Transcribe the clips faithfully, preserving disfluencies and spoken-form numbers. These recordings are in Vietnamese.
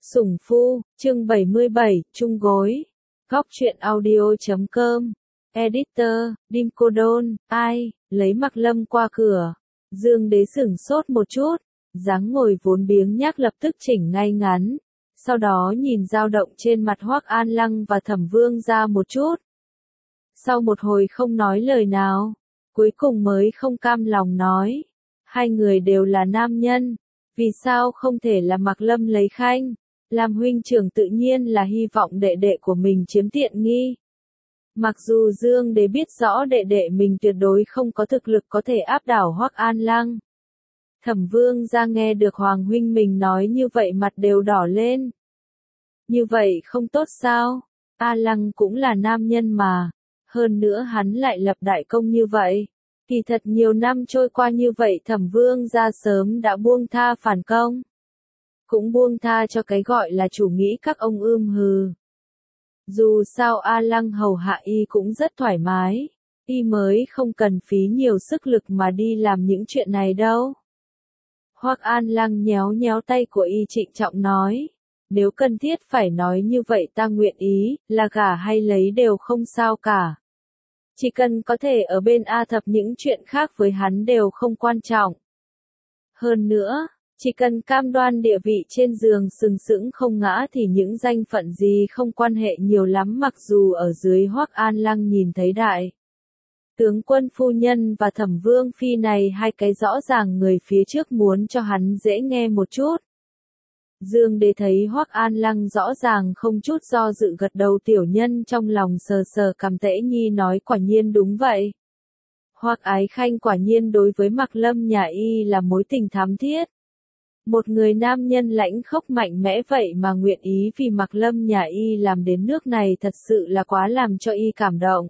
Sủng Phu, chương bảy mươi bảy, chung gối. Góc truyện audio chấm com. Editor, Dim Cô Đôn, ai, lấy Mặc Lâm qua cửa. Dương Đế sửng sốt một chút, dáng ngồi vốn biếng nhác lập tức chỉnh ngay ngắn. Sau đó nhìn dao động trên mặt Hoắc An Lăng và Thẩm Vương ra một chút. Sau một hồi không nói lời nào, cuối cùng mới không cam lòng nói. Hai người đều là nam nhân, vì sao không thể là Mặc Lâm lấy khanh? Làm huynh trưởng tự nhiên là hy vọng đệ đệ của mình chiếm tiện nghi. Mặc dù Dương Đế biết rõ đệ đệ mình tuyệt đối không có thực lực có thể áp đảo Hoắc An Lăng. Thẩm Vương ra nghe được Hoàng huynh mình nói như vậy mặt đều đỏ lên. Như vậy không tốt sao? A Lăng cũng là nam nhân mà. Hơn nữa hắn lại lập đại công như vậy. Thì thật nhiều năm trôi qua như vậy Thẩm Vương ra sớm đã buông tha phản công. Cũng buông tha cho cái gọi là chủ nghĩ các ông ưm hừ. Dù sao A Lăng hầu hạ y cũng rất thoải mái, y mới không cần phí nhiều sức lực mà đi làm những chuyện này đâu. Hoắc An Lăng nhéo nhéo tay của y trịnh trọng nói, nếu cần thiết phải nói như vậy ta nguyện ý, là gả hay lấy đều không sao cả. Chỉ cần có thể ở bên A Thập những chuyện khác với hắn đều không quan trọng. Hơn nữa, chỉ cần cam đoan địa vị trên giường sừng sững không ngã thì những danh phận gì không quan hệ nhiều lắm mặc dù ở dưới Hoắc An Lăng nhìn thấy đại. Tướng quân phu nhân và Thẩm Vương phi này hai cái rõ ràng người phía trước muốn cho hắn dễ nghe một chút. Dương Đế thấy Hoắc An Lăng rõ ràng không chút do dự gật đầu tiểu nhân trong lòng sờ sờ cằm Tễ Nhi nói quả nhiên đúng vậy. Hoắc Ái Khanh quả nhiên đối với Mặc Lâm nhà y là mối tình thắm thiết. Một người nam nhân lãnh khốc mạnh mẽ vậy mà nguyện ý vì Mặc Lâm nhà y làm đến nước này thật sự là quá làm cho y cảm động.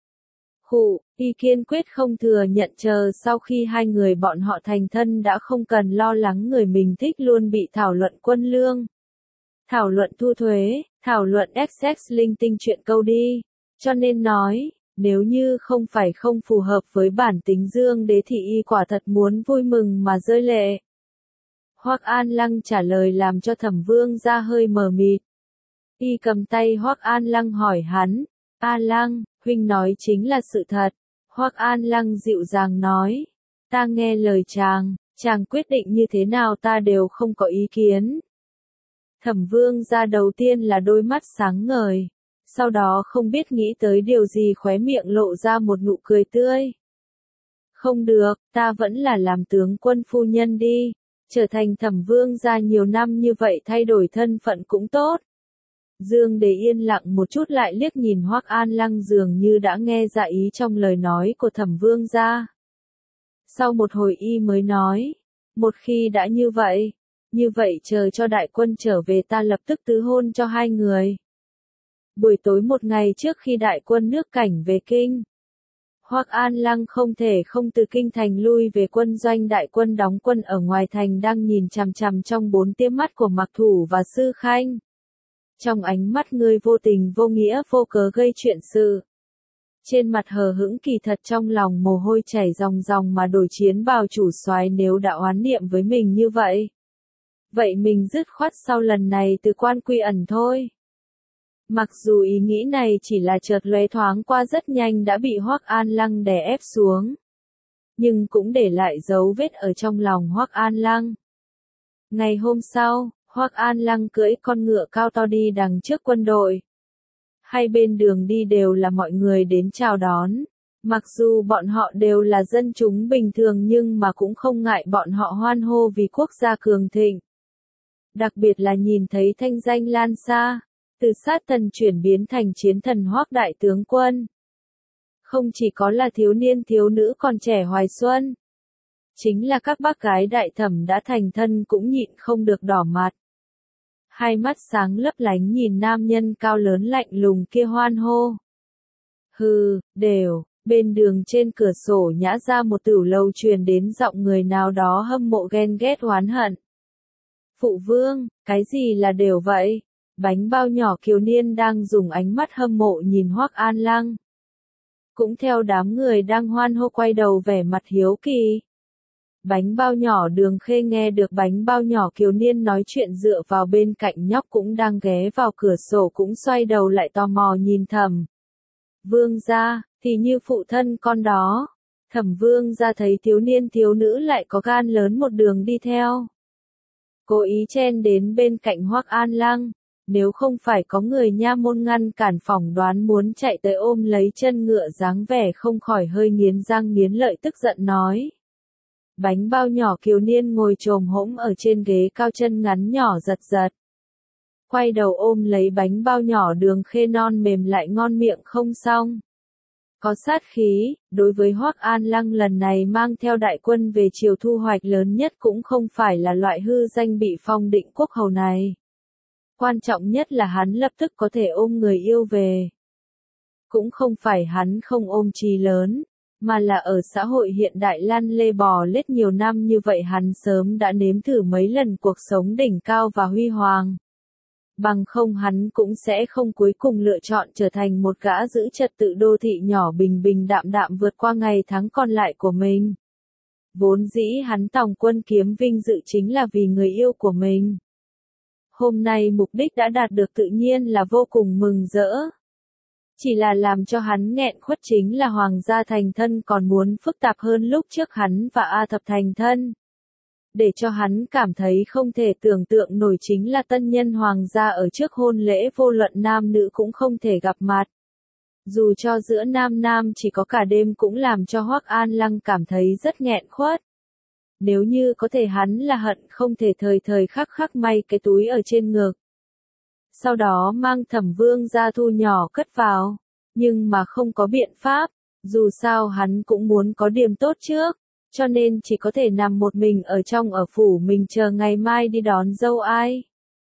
Khụ, y kiên quyết không thừa nhận chờ sau khi hai người bọn họ thành thân đã không cần lo lắng người mình thích luôn bị thảo luận quân lương. Thảo luận thu thuế, thảo luận ét ét linh tinh chuyện câu đi. Cho nên nói, nếu như không phải không phù hợp với bản tính Dương Đế thì y quả thật muốn vui mừng mà rơi lệ. Hoắc An Lăng trả lời làm cho Thẩm Vương ra hơi mờ mịt. Y cầm tay Hoắc An Lăng hỏi hắn, A Lăng, huynh nói chính là sự thật. Hoắc An Lăng dịu dàng nói, ta nghe lời chàng, chàng quyết định như thế nào ta đều không có ý kiến. Thẩm Vương ra đầu tiên là đôi mắt sáng ngời, sau đó không biết nghĩ tới điều gì khóe miệng lộ ra một nụ cười tươi. Không được, ta vẫn là làm tướng quân phu nhân đi. Trở thành Thẩm Vương gia nhiều năm như vậy thay đổi thân phận cũng tốt. Dương Đế yên lặng một chút lại liếc nhìn Hoắc An Lăng dường như đã nghe ra ý trong lời nói của Thẩm Vương gia. Sau một hồi y mới nói, một khi đã như vậy, như vậy chờ cho đại quân trở về ta lập tức tứ hôn cho hai người. Buổi tối một ngày trước khi đại quân nước cảnh về kinh, Hoắc An Lăng không thể không từ kinh thành lui về quân doanh đại quân đóng quân ở ngoài thành đang nhìn chằm chằm trong bốn tia mắt của Mặc Thủ và Sư Khanh. Trong ánh mắt người vô tình vô nghĩa vô cớ gây chuyện sự. Trên mặt hờ hững kỳ thật trong lòng mồ hôi chảy ròng ròng mà đổi chiến bào chủ soái nếu đã oán niệm với mình như vậy. Vậy mình dứt khoát sau lần này từ quan quy ẩn thôi. Mặc dù ý nghĩ này chỉ là chợt lóe thoáng qua rất nhanh đã bị Hoắc An Lăng đè ép xuống. Nhưng cũng để lại dấu vết ở trong lòng Hoắc An Lăng. Ngày hôm sau, Hoắc An Lăng cưỡi con ngựa cao to đi đằng trước quân đội. Hai bên đường đi đều là mọi người đến chào đón. Mặc dù bọn họ đều là dân chúng bình thường nhưng mà cũng không ngại bọn họ hoan hô vì quốc gia cường thịnh. Đặc biệt là nhìn thấy thanh danh lan xa. Từ sát thần chuyển biến thành chiến thần Hoắc đại tướng quân. Không chỉ có là thiếu niên thiếu nữ còn trẻ hoài xuân. Chính là các bác gái đại thẩm đã thành thân cũng nhịn không được đỏ mặt. Hai mắt sáng lấp lánh nhìn nam nhân cao lớn lạnh lùng kia hoan hô. Hừ, đều, bên đường trên cửa sổ nhã ra một tửu lầu truyền đến giọng người nào đó hâm mộ ghen ghét oán hận. Phụ vương, cái gì là đều vậy? Bánh bao nhỏ Kiều Niên đang dùng ánh mắt hâm mộ nhìn Hoắc An Lăng. Cũng theo đám người đang hoan hô quay đầu vẻ mặt hiếu kỳ. Bánh bao nhỏ Đường Khê nghe được bánh bao nhỏ Kiều Niên nói chuyện dựa vào bên cạnh nhóc cũng đang ghé vào cửa sổ cũng xoay đầu lại tò mò nhìn Thẩm Vương gia, thì như phụ thân con đó. Thẩm Vương gia thấy thiếu niên thiếu nữ lại có gan lớn một đường đi theo. Cố ý chen đến bên cạnh Hoắc An Lăng, nếu không phải có người nha môn ngăn cản phỏng đoán muốn chạy tới ôm lấy chân ngựa dáng vẻ không khỏi hơi nghiến răng nghiến lợi tức giận nói. Bánh bao nhỏ Kiều Niên ngồi chồm hỗn ở trên ghế cao chân ngắn nhỏ giật giật. Quay đầu ôm lấy bánh bao nhỏ Đường Khê non mềm lại ngon miệng không xong. Có sát khí, đối với Hoắc An Lăng lần này mang theo đại quân về triều thu hoạch lớn nhất cũng không phải là loại hư danh bị phong định quốc hầu này. Quan trọng nhất là hắn lập tức có thể ôm người yêu về. Cũng không phải hắn không ôm chí lớn, mà là ở xã hội hiện đại lăn lê bò lết nhiều năm như vậy hắn sớm đã nếm thử mấy lần cuộc sống đỉnh cao và huy hoàng. Bằng không hắn cũng sẽ không cuối cùng lựa chọn trở thành một gã giữ trật tự đô thị nhỏ bình bình đạm đạm vượt qua ngày tháng còn lại của mình. Vốn dĩ hắn tòng quân kiếm vinh dự chính là vì người yêu của mình. Hôm nay mục đích đã đạt được tự nhiên là vô cùng mừng rỡ. Chỉ là làm cho hắn nghẹn khuất chính là hoàng gia thành thân còn muốn phức tạp hơn lúc trước hắn và A Thập thành thân. Để cho hắn cảm thấy không thể tưởng tượng nổi chính là tân nhân hoàng gia ở trước hôn lễ vô luận nam nữ cũng không thể gặp mặt. Dù cho giữa nam nam chỉ có cả đêm cũng làm cho Hoắc An Lăng cảm thấy rất nghẹn khuất. Nếu như có thể hắn là hận không thể thời thời khắc khắc may cái túi ở trên ngực. Sau đó mang Thẩm Vương ra thu nhỏ cất vào. Nhưng mà không có biện pháp, dù sao hắn cũng muốn có điểm tốt trước. Cho nên chỉ có thể nằm một mình ở trong ở phủ mình chờ ngày mai đi đón dâu ai.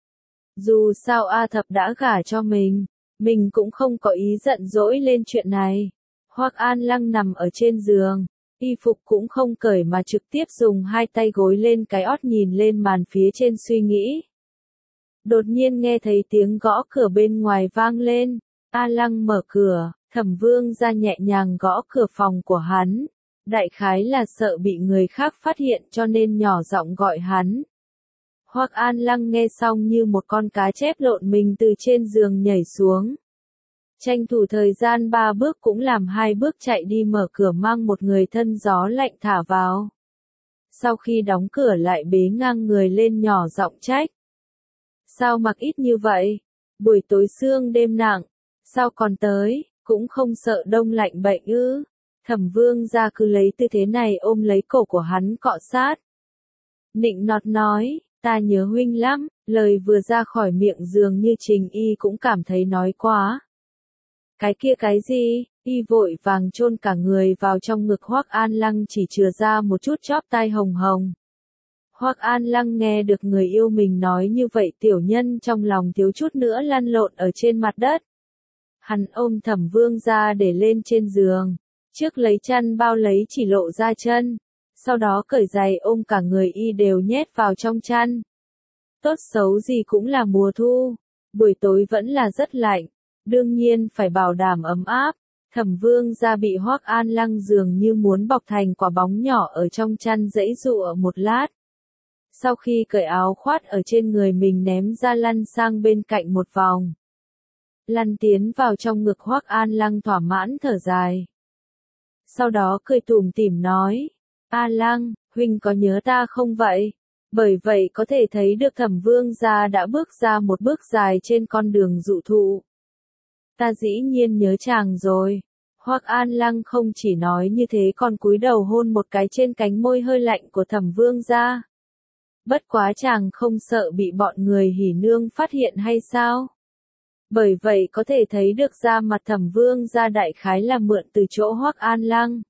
Dù sao A Thập đã gả cho mình, mình cũng không có ý giận dỗi lên chuyện này. Hoắc An Lăng nằm ở trên giường, y phục cũng không cởi mà trực tiếp dùng hai tay gối lên cái ót nhìn lên màn phía trên suy nghĩ. Đột nhiên nghe thấy tiếng gõ cửa bên ngoài vang lên, A Lăng mở cửa, Thẩm Vương ra nhẹ nhàng gõ cửa phòng của hắn. Đại khái là sợ bị người khác phát hiện cho nên nhỏ giọng gọi hắn. Hoắc An Lăng nghe xong như một con cá chép lộn mình từ trên giường nhảy xuống. Tranh thủ thời gian ba bước cũng làm hai bước chạy đi mở cửa mang một người thân gió lạnh thả vào. Sau khi đóng cửa lại bế ngang người lên nhỏ giọng trách. Sao mặc ít như vậy? Buổi tối sương đêm nặng, sao còn tới, cũng không sợ đông lạnh bệnh ư? Thẩm Vương ra cứ lấy tư thế này ôm lấy cổ của hắn cọ sát. Nịnh nọt nói, ta nhớ huynh lắm, lời vừa ra khỏi miệng dường như Trình Y cũng cảm thấy nói quá. Cái kia cái gì, y vội vàng chôn cả người vào trong ngực Hoắc An Lăng chỉ chừa ra một chút chóp tai hồng hồng. Hoắc An Lăng nghe được người yêu mình nói như vậy tiểu nhân trong lòng thiếu chút nữa lăn lộn ở trên mặt đất. Hắn ôm Thẩm Vương ra để lên trên giường. Trước lấy chăn bao lấy chỉ lộ ra chân, sau đó cởi giày ôm cả người y đều nhét vào trong chăn. Tốt xấu gì cũng là mùa thu, buổi tối vẫn là rất lạnh, đương nhiên phải bảo đảm ấm áp. Thẩm Vương ra bị Hoắc An Lăng dường như muốn bọc thành quả bóng nhỏ ở trong chăn giãy giụa một lát. Sau khi cởi áo khoác ở trên người mình ném ra lăn sang bên cạnh một vòng. Lăn tiến vào trong ngực Hoắc An Lăng thỏa mãn thở dài. Sau đó cười tủm tỉm nói, A Lăng, huynh có nhớ ta không vậy? Bởi vậy có thể thấy được Thẩm Vương gia đã bước ra một bước dài trên con đường dụ thụ. Ta dĩ nhiên nhớ chàng rồi. Hoắc An Lăng không chỉ nói như thế còn cúi đầu hôn một cái trên cánh môi hơi lạnh của Thẩm Vương gia. Bất quá chàng không sợ bị bọn người hỉ nương phát hiện hay sao? Bởi vậy có thể thấy được da mặt Thẩm Vương gia đại khái là mượn từ chỗ Hoắc An Lăng.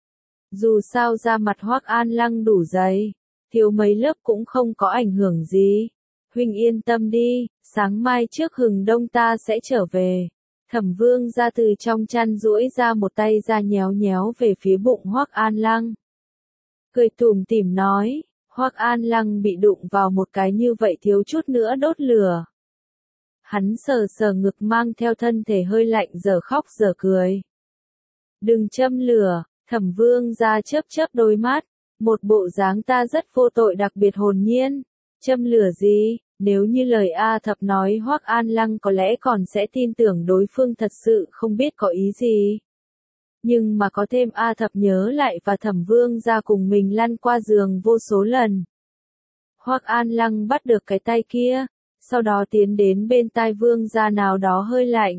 Dù sao da mặt Hoắc An Lăng đủ dày, thiếu mấy lớp cũng không có ảnh hưởng gì. Huynh yên tâm đi, sáng mai trước hừng đông ta sẽ trở về. Thẩm Vương gia từ trong chăn duỗi ra một tay ra nhéo nhéo về phía bụng Hoắc An Lăng. Cười tủm tỉm nói, Hoắc An Lăng bị đụng vào một cái như vậy thiếu chút nữa đốt lửa. Hắn sờ sờ ngực mang theo thân thể hơi lạnh giờ khóc giờ cười. Đừng châm lửa, Thẩm Vương ra chớp chớp đôi mắt, Một bộ dáng ta rất vô tội đặc biệt hồn nhiên. Châm lửa gì, nếu như lời A Thập nói Hoắc An Lăng có lẽ còn sẽ tin tưởng đối phương thật sự không biết có ý gì. Nhưng mà có thêm A Thập nhớ lại và Thẩm Vương gia cùng mình lăn qua giường vô số lần. Hoắc An Lăng bắt được cái tay kia, sau đó tiến đến bên tai Vương gia nào đó hơi lạnh.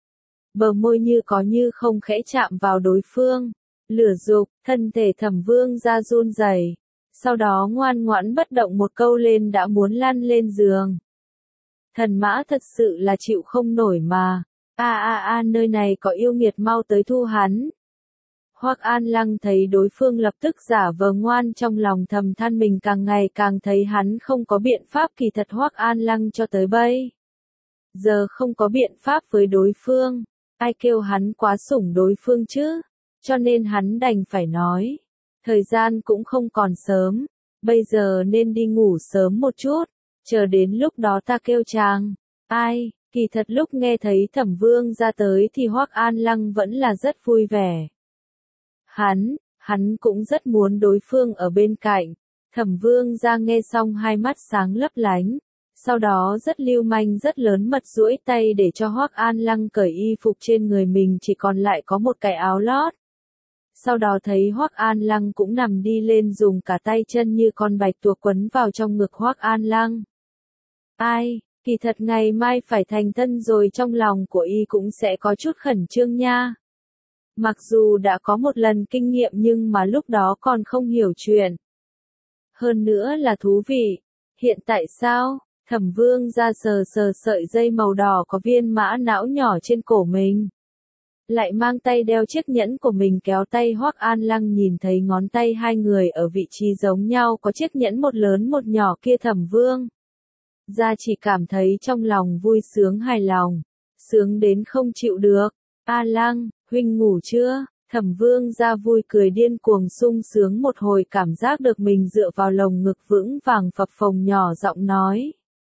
Bờ môi như có như không khẽ chạm vào đối phương. Lửa dục, thân thể Thẩm Vương gia run rẩy. Sau đó ngoan ngoãn bất động một câu lên đã muốn lăn lên giường. Thần mã thật sự là chịu không nổi mà. A a a nơi này có yêu nghiệt mau tới thu hắn. Hoắc An Lăng thấy đối phương lập tức giả vờ ngoan trong lòng thầm than mình càng ngày càng thấy hắn không có biện pháp kỳ thật Hoắc An Lăng cho tới bây giờ không có biện pháp với đối phương. Ai kêu hắn quá sủng đối phương chứ? Cho nên hắn đành phải nói. Thời gian cũng không còn sớm. Bây giờ nên đi ngủ sớm một chút. Chờ đến lúc đó ta kêu chàng. Ai, kỳ thật lúc nghe thấy Thẩm Vương ra tới thì Hoắc An Lăng vẫn là rất vui vẻ. Hắn, hắn cũng rất muốn đối phương ở bên cạnh. Thẩm Vương ra nghe xong hai mắt sáng lấp lánh. Sau đó rất lưu manh rất lớn mật duỗi tay để cho Hoắc An Lăng cởi y phục trên người mình chỉ còn lại có một cái áo lót. Sau đó thấy Hoắc An Lăng cũng nằm đi lên dùng cả tay chân như con bạch tuộc quấn vào trong ngực Hoắc An Lăng. Ai, kỳ thật ngày mai phải thành thân rồi trong lòng của y cũng sẽ có chút khẩn trương nha. Mặc dù đã có một lần kinh nghiệm nhưng mà lúc đó còn không hiểu chuyện. Hơn nữa là thú vị. Hiện tại sao? Thẩm Vương ra sờ sờ sợi dây màu đỏ có viên mã não nhỏ trên cổ mình. Lại mang tay đeo chiếc nhẫn của mình kéo tay Hoắc An Lăng nhìn thấy ngón tay hai người ở vị trí giống nhau có chiếc nhẫn một lớn một nhỏ kia Thẩm Vương ra chỉ cảm thấy trong lòng vui sướng hài lòng. Sướng đến không chịu được. A Lăng, huynh ngủ chưa? Thẩm Vương ra vui cười điên cuồng sung sướng một hồi cảm giác được mình dựa vào lồng ngực vững vàng phập phồng nhỏ giọng nói.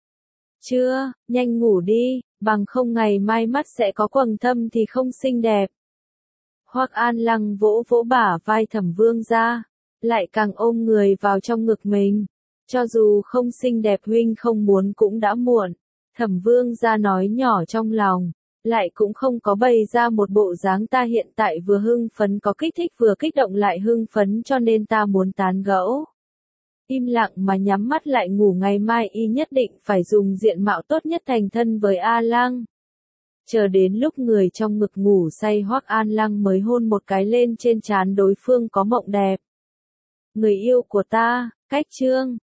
Chưa, nhanh ngủ đi, bằng không ngày mai mắt sẽ có quầng thâm thì không xinh đẹp. Hoắc An Lăng vỗ vỗ bả vai Thẩm Vương ra, lại càng ôm người vào trong ngực mình. Cho dù không xinh đẹp huynh không muốn cũng đã muộn. Thẩm Vương ra nói nhỏ trong lòng, lại cũng không có bày ra một bộ dáng ta hiện tại vừa hưng phấn có kích thích vừa kích động lại hưng phấn cho nên ta muốn tán gẫu. Im lặng mà nhắm mắt lại ngủ ngày mai y nhất định phải dùng diện mạo tốt nhất thành thân với A Lăng. Chờ đến lúc người trong ngực ngủ say Hoắc An Lăng mới hôn một cái lên trên trán đối phương có mộng đẹp. Người yêu của ta, cách chương.